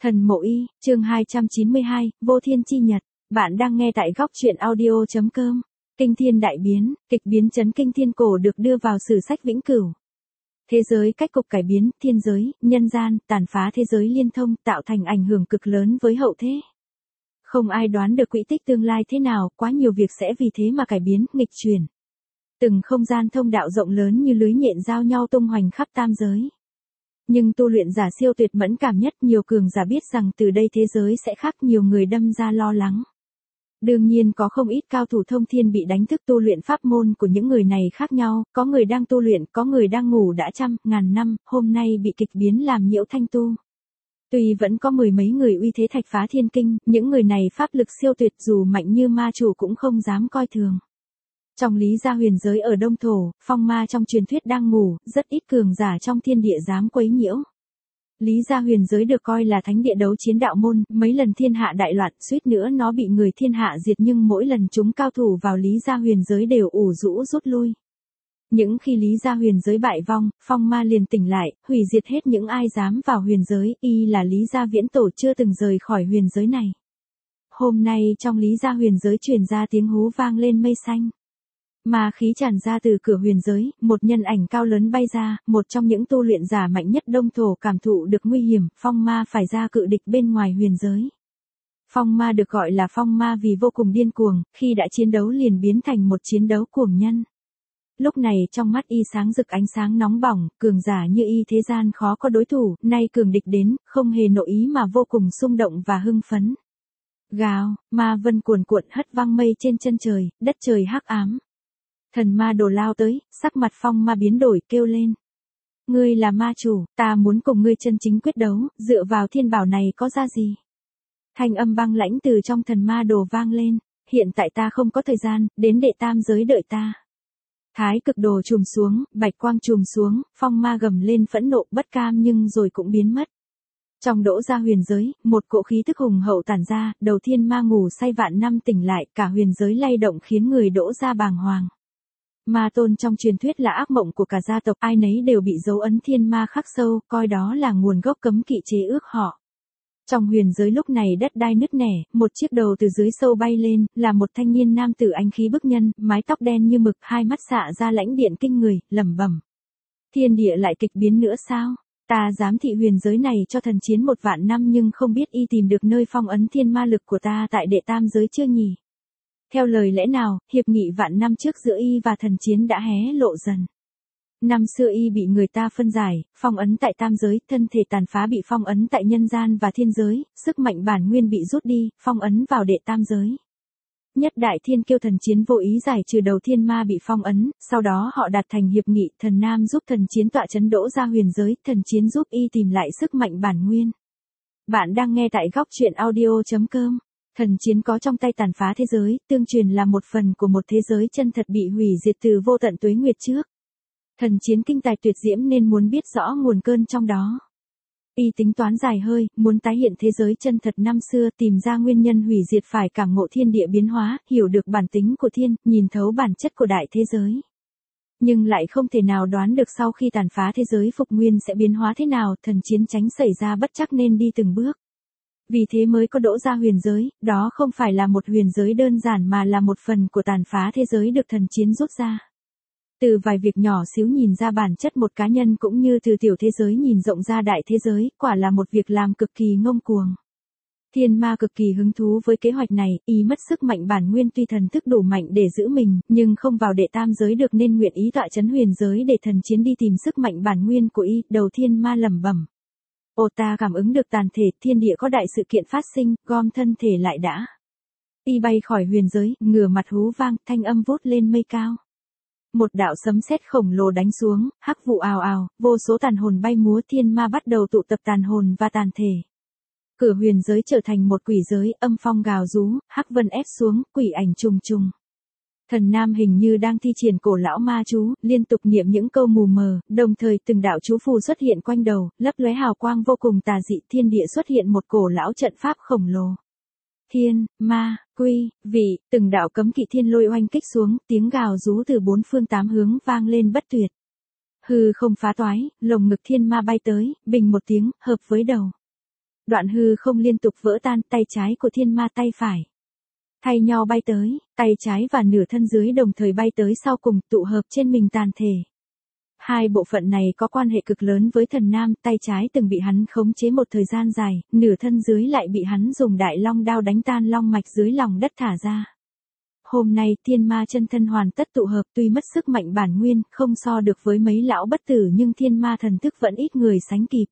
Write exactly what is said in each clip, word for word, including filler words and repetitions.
Thần Mộ Y, chương hai trăm chín mươi hai, Vô Thiên Chi Nhật. Bạn đang nghe tại góc truyện audio chấm com. Kinh thiên đại biến, kịch biến chấn kinh thiên cổ được đưa vào sử sách vĩnh cửu. Thế giới cách cục cải biến, thiên giới, nhân gian, tàn phá thế giới liên thông, tạo thành ảnh hưởng cực lớn với hậu thế. Không ai đoán được quỹ tích tương lai thế nào, quá nhiều việc sẽ vì thế mà cải biến, nghịch chuyển. Từng không gian thông đạo rộng lớn như lưới nhện giao nhau tung hoành khắp tam giới. Nhưng tu luyện giả siêu tuyệt mẫn cảm nhất, nhiều cường giả biết rằng từ đây thế giới sẽ khác, nhiều người đâm ra lo lắng. Đương nhiên có không ít cao thủ thông thiên bị đánh thức tu luyện pháp môn của những người này khác nhau, có người đang tu luyện, có người đang ngủ đã trăm, ngàn năm, hôm nay bị kịch biến làm nhiễu thanh tu. Tuy vẫn có mười mấy người uy thế thạch phá thiên kinh, những người này pháp lực siêu tuyệt dù mạnh như ma chủ cũng không dám coi thường. Trong Lý Gia huyền giới ở Đông Thổ, phong ma trong truyền thuyết đang ngủ, rất ít cường giả trong thiên địa dám quấy nhiễu. Lý Gia huyền giới được coi là thánh địa đấu chiến đạo môn, mấy lần thiên hạ đại loạn, suýt nữa nó bị người thiên hạ diệt, nhưng mỗi lần chúng cao thủ vào Lý Gia huyền giới đều ủ rũ rút lui. Những khi Lý Gia huyền giới bại vong, phong ma liền tỉnh lại, hủy diệt hết những ai dám vào huyền giới, y là Lý Gia viễn tổ chưa từng rời khỏi huyền giới này. Hôm nay trong Lý Gia huyền giới truyền ra tiếng hú vang lên mây xanh. Ma khí tràn ra từ cửa huyền giới, một nhân ảnh cao lớn bay ra, một trong những tu luyện giả mạnh nhất Đông Thổ cảm thụ được nguy hiểm, phong ma phải ra cự địch bên ngoài huyền giới. Phong ma được gọi là phong ma vì vô cùng điên cuồng, khi đã chiến đấu liền biến thành một chiến đấu cuồng nhân. Lúc này trong mắt y sáng rực ánh sáng nóng bỏng, cường giả như y thế gian khó có đối thủ, nay cường địch đến, không hề nội ý mà vô cùng xung động và hưng phấn. Gào, ma vân cuồn cuộn hất văng mây trên chân trời, đất trời hắc ám. Thần ma đồ lao tới, sắc mặt phong ma biến đổi, kêu lên. Ngươi là ma chủ, ta muốn cùng ngươi chân chính quyết đấu, dựa vào thiên bảo này có ra gì? Thanh âm băng lãnh từ trong thần ma đồ vang lên, hiện tại ta không có thời gian, đến đệ tam giới đợi ta. Thái cực đồ trùm xuống, bạch quang trùm xuống, phong ma gầm lên phẫn nộ bất cam nhưng rồi cũng biến mất. Trong Đỗ Gia huyền giới, một cỗ khí thức hùng hậu tản ra, đầu thiên ma ngủ say vạn năm tỉnh lại, cả huyền giới lay động khiến người Đỗ Gia bàng hoàng. Ma tôn trong truyền thuyết là ác mộng của cả gia tộc, ai nấy đều bị dấu ấn thiên ma khắc sâu, coi đó là nguồn gốc cấm kỵ chế ước họ. Trong huyền giới lúc này đất đai nứt nẻ, một chiếc đầu từ dưới sâu bay lên, là một thanh niên nam tử anh khí bức nhân, mái tóc đen như mực, hai mắt xạ ra lãnh điện kinh người, lẩm bẩm. Thiên địa lại kịch biến nữa sao? Ta giám thị huyền giới này cho thần chiến một vạn năm nhưng không biết y tìm được nơi phong ấn thiên ma lực của ta tại đệ tam giới chưa nhỉ? Theo lời lẽ nào, hiệp nghị vạn năm trước giữa y và thần chiến đã hé lộ dần. Năm xưa y bị người ta phân giải, phong ấn tại tam giới, thân thể tàn phá bị phong ấn tại nhân gian và thiên giới, sức mạnh bản nguyên bị rút đi, phong ấn vào đệ tam giới. Nhất đại thiên kiêu thần chiến vô ý giải trừ đầu thiên ma bị phong ấn, sau đó họ đạt thành hiệp nghị, thần nam giúp thần chiến tọa chấn Đỗ Gia huyền giới, thần chiến giúp y tìm lại sức mạnh bản nguyên. Bạn đang nghe tại góc truyện audio chấm com. Thần chiến có trong tay tàn phá thế giới, tương truyền là một phần của một thế giới chân thật bị hủy diệt từ vô tận tuế nguyệt trước. Thần chiến kinh tài tuyệt diễm nên muốn biết rõ nguồn cơn trong đó. Y tính toán dài hơi, muốn tái hiện thế giới chân thật năm xưa, tìm ra nguyên nhân hủy diệt, phải cảm ngộ thiên địa biến hóa, hiểu được bản tính của thiên, nhìn thấu bản chất của đại thế giới. Nhưng lại không thể nào đoán được sau khi tàn phá thế giới phục nguyên sẽ biến hóa thế nào, thần chiến tránh xảy ra bất trắc nên đi từng bước. Vì thế mới có Đỗ Gia huyền giới, đó không phải là một huyền giới đơn giản mà là một phần của tàn phá thế giới được thần chiến rút ra. Từ vài việc nhỏ xíu nhìn ra bản chất một cá nhân cũng như từ tiểu thế giới nhìn rộng ra đại thế giới, quả là một việc làm cực kỳ ngông cuồng. Thiên ma cực kỳ hứng thú với kế hoạch này, y mất sức mạnh bản nguyên, tuy thần thức đủ mạnh để giữ mình, nhưng không vào đệ tam giới được nên nguyện ý tọa chấn huyền giới để thần chiến đi tìm sức mạnh bản nguyên của y. Đầu thiên ma lẩm bẩm. Ồ, ta cảm ứng được tàn thể, thiên địa có đại sự kiện phát sinh, gom thân thể lại đã. Y bay khỏi huyền giới, ngửa mặt hú vang, thanh âm vút lên mây cao. Một đạo sấm sét khổng lồ đánh xuống, hắc vụ ào ào, vô số tàn hồn bay múa, thiên ma bắt đầu tụ tập tàn hồn và tàn thể. Cửa huyền giới trở thành một quỷ giới, âm phong gào rú, hắc vân ép xuống, quỷ ảnh trùng trùng. Thần nam hình như đang thi triển cổ lão ma chú, liên tục niệm những câu mù mờ, đồng thời từng đạo chú phù xuất hiện quanh đầu, lấp lóe hào quang vô cùng tà dị, thiên địa xuất hiện một cổ lão trận pháp khổng lồ. Thiên, ma, quy, vị, từng đạo cấm kỵ thiên lôi oanh kích xuống, tiếng gào rú từ bốn phương tám hướng vang lên bất tuyệt. Hư không phá toái, lồng ngực thiên ma bay tới, bình một tiếng, hợp với đầu. Đoạn hư không liên tục vỡ tan, tay trái của thiên ma tay phải thay nhau bay tới, tay trái và nửa thân dưới đồng thời bay tới sau cùng tụ hợp trên mình tàn thể. Hai bộ phận này có quan hệ cực lớn với thần nam, tay trái từng bị hắn khống chế một thời gian dài, nửa thân dưới lại bị hắn dùng đại long đao đánh tan long mạch dưới lòng đất thả ra. Hôm nay thiên ma chân thân hoàn tất tụ hợp, tuy mất sức mạnh bản nguyên, không so được với mấy lão bất tử nhưng thiên ma thần thức vẫn ít người sánh kịp.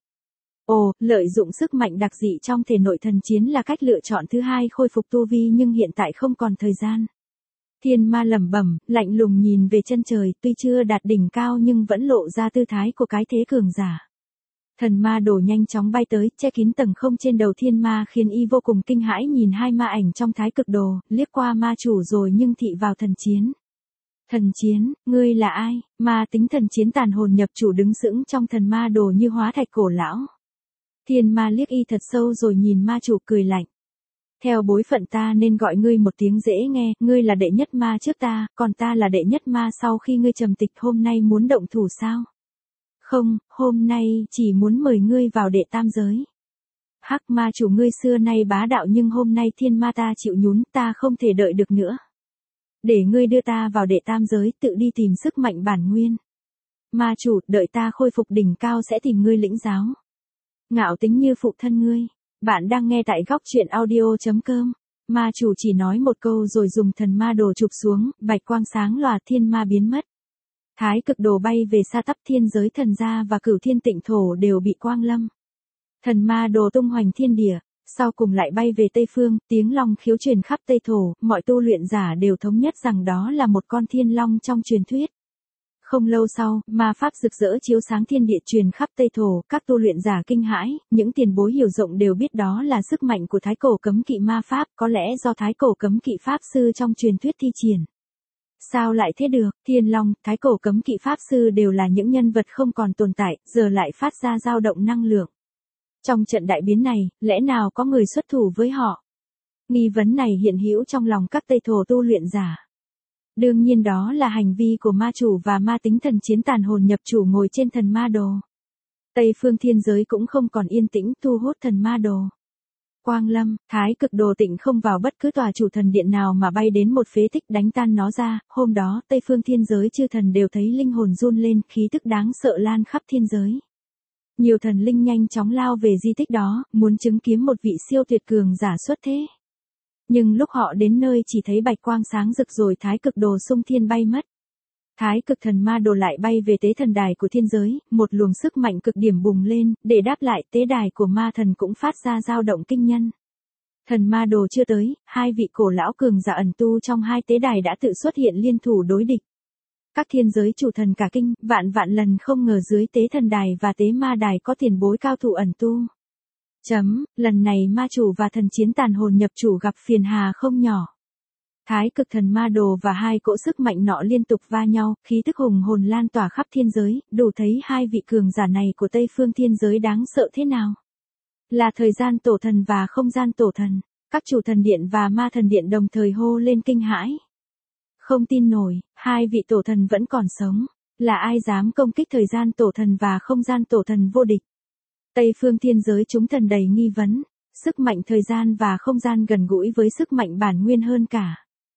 Ồ, lợi dụng sức mạnh đặc dị trong thể nội thần chiến là cách lựa chọn thứ hai khôi phục tu vi nhưng hiện tại không còn thời gian. Thiên ma lẩm bẩm, lạnh lùng nhìn về chân trời, tuy chưa đạt đỉnh cao nhưng vẫn lộ ra tư thái của cái thế cường giả. Thần ma đồ nhanh chóng bay tới, che kín tầng không trên đầu thiên ma khiến y vô cùng kinh hãi nhìn hai ma ảnh trong thái cực đồ, liếc qua ma chủ rồi nhưng thị vào thần chiến. Thần chiến, ngươi là ai? Ma tính thần chiến tàn hồn nhập chủ đứng sững trong thần ma đồ như hóa thạch cổ lão. Thiên ma liếc y thật sâu rồi nhìn ma chủ cười lạnh. Theo bối phận ta nên gọi ngươi một tiếng dễ nghe, ngươi là đệ nhất ma trước ta, còn ta là đệ nhất ma sau khi ngươi trầm tịch. Hôm nay muốn động thủ sao? Không, hôm nay chỉ muốn mời ngươi vào đệ tam giới. Hắc ma chủ ngươi xưa nay bá đạo nhưng hôm nay thiên ma ta chịu nhún, ta không thể đợi được nữa. Để ngươi đưa ta vào đệ tam giới, tự đi tìm sức mạnh bản nguyên. Ma chủ, đợi ta khôi phục đỉnh cao sẽ tìm ngươi lĩnh giáo. Ngạo tính như phụ thân ngươi. Bạn đang nghe tại góc truyện audio chấm com. Ma chủ chỉ nói một câu rồi dùng thần ma đồ chụp xuống, bạch quang sáng lòa thiên ma biến mất. Thái cực đồ bay về xa tắp thiên giới thần gia và cửu thiên tịnh thổ đều bị quang lâm. Thần ma đồ tung hoành thiên địa, sau cùng lại bay về Tây Phương, tiếng long khiếu truyền khắp Tây Thổ, mọi tu luyện giả đều thống nhất rằng đó là một con thiên long trong truyền thuyết. Không lâu sau, ma pháp rực rỡ chiếu sáng thiên địa truyền khắp Tây Thổ, các tu luyện giả kinh hãi, những tiền bối hiểu rộng đều biết đó là sức mạnh của thái cổ cấm kỵ ma pháp, có lẽ do thái cổ cấm kỵ pháp sư trong truyền thuyết thi triển. Sao lại thế được, thiên long, thái cổ cấm kỵ pháp sư đều là những nhân vật không còn tồn tại, giờ lại phát ra dao động năng lượng. Trong trận đại biến này, lẽ nào có người xuất thủ với họ? Nghi vấn này hiện hữu trong lòng các Tây Thổ tu luyện giả. Đương nhiên đó là hành vi của ma chủ và ma tính thần chiến tàn hồn nhập chủ ngồi trên thần ma đồ. Tây phương thiên giới cũng không còn yên tĩnh thu hút thần ma đồ. Quang lâm, thái cực đồ tịnh không vào bất cứ tòa chủ thần điện nào mà bay đến một phế tích đánh tan nó ra. Hôm đó Tây phương thiên giới chư thần đều thấy linh hồn run lên, khí tức đáng sợ lan khắp thiên giới. Nhiều thần linh nhanh chóng lao về di tích đó, muốn chứng kiến một vị siêu tuyệt cường giả xuất thế. Nhưng lúc họ đến nơi chỉ thấy bạch quang sáng rực rồi thái cực đồ xung thiên bay mất. Thái cực thần ma đồ lại bay về tế thần đài của thiên giới, một luồng sức mạnh cực điểm bùng lên, để đáp lại tế đài của ma thần cũng phát ra dao động kinh nhân. Thần ma đồ chưa tới, hai vị cổ lão cường giả ẩn tu trong hai tế đài đã tự xuất hiện liên thủ đối địch. Các thiên giới chủ thần cả kinh, vạn vạn lần không ngờ dưới tế thần đài và tế ma đài có tiền bối cao thủ ẩn tu. Chấm, lần này ma chủ và thần chiến tàn hồn nhập chủ gặp phiền hà không nhỏ. Thái cực thần ma đồ và hai cỗ sức mạnh nọ liên tục va nhau, khí tức hùng hồn lan tỏa khắp thiên giới, đủ thấy hai vị cường giả này của Tây phương thiên giới đáng sợ thế nào. Là thời gian tổ thần và không gian tổ thần, các chủ thần điện và ma thần điện đồng thời hô lên kinh hãi. Không tin nổi, hai vị tổ thần vẫn còn sống, là ai dám công kích thời gian tổ thần và không gian tổ thần vô địch. Tây phương thiên giới chúng thần đầy nghi vấn, sức mạnh thời gian và không gian gần gũi với sức mạnh bản nguyên hơn cả.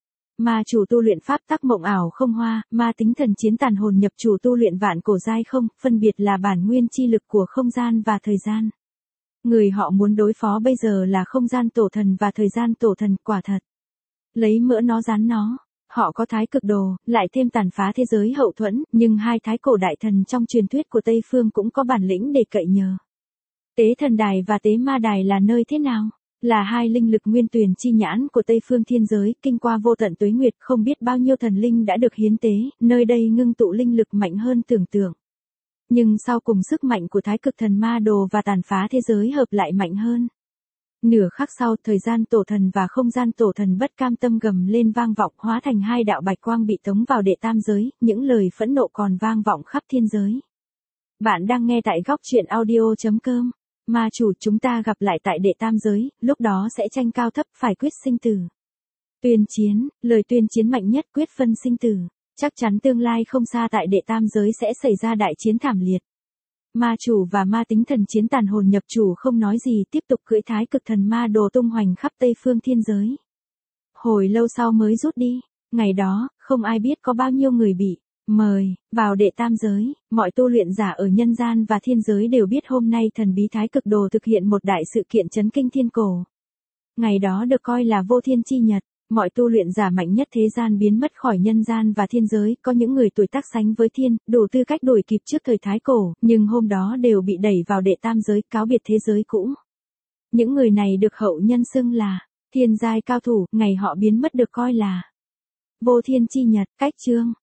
Ma chủ tu luyện pháp tắc mộng ảo không hoa, ma tính thần chiến tàn hồn nhập chủ tu luyện vạn cổ giai không, phân biệt là bản nguyên chi lực của không gian và thời gian. Người họ muốn đối phó bây giờ là không gian tổ thần và thời gian tổ thần, quả thật. Lấy mỡ nó dán nó. Họ có thái cực đồ, lại thêm tàn phá thế giới hậu thuẫn, nhưng hai thái cổ đại thần trong truyền thuyết của Tây phương cũng có bản lĩnh để cậy nhờ. Tế thần đài và tế ma đài là nơi thế nào? Là hai linh lực nguyên tuyển chi nhãn của Tây phương thiên giới, kinh qua vô tận tuế nguyệt, không biết bao nhiêu thần linh đã được hiến tế, nơi đây ngưng tụ linh lực mạnh hơn tưởng tượng. Nhưng sau cùng sức mạnh của thái cực thần ma đồ và tàn phá thế giới hợp lại mạnh hơn. Nửa khắc sau, thời gian tổ thần và không gian tổ thần bất cam tâm gầm lên vang vọng, hóa thành hai đạo bạch quang bị tống vào đệ tam giới, những lời phẫn nộ còn vang vọng khắp thiên giới. Bạn đang nghe tại góc truyện audio chấm com. Ma chủ, chúng ta gặp lại tại đệ tam giới, lúc đó sẽ tranh cao thấp, phải quyết sinh tử. Tuyên chiến, lời tuyên chiến mạnh nhất quyết phân sinh tử. Chắc chắn tương lai không xa tại đệ tam giới sẽ xảy ra đại chiến thảm liệt. Ma chủ và ma tính thần chiến tàn hồn nhập chủ không nói gì tiếp tục cưỡi thái cực thần ma đồ tung hoành khắp Tây phương thiên giới. Hồi lâu sau mới rút đi, ngày đó, không ai biết có bao nhiêu người bị mời vào đệ tam giới, mọi tu luyện giả ở nhân gian và thiên giới đều biết hôm nay thần bí thái cực đồ thực hiện một đại sự kiện chấn kinh thiên cổ. Ngày đó được coi là vô thiên chi nhật, mọi tu luyện giả mạnh nhất thế gian biến mất khỏi nhân gian và thiên giới, có những người tuổi tác sánh với thiên, đủ tư cách đuổi kịp trước thời thái cổ, nhưng hôm đó đều bị đẩy vào đệ tam giới, cáo biệt thế giới cũ. Những người này được hậu nhân xưng là thiên giai cao thủ, ngày họ biến mất được coi là vô thiên chi nhật. Cách chương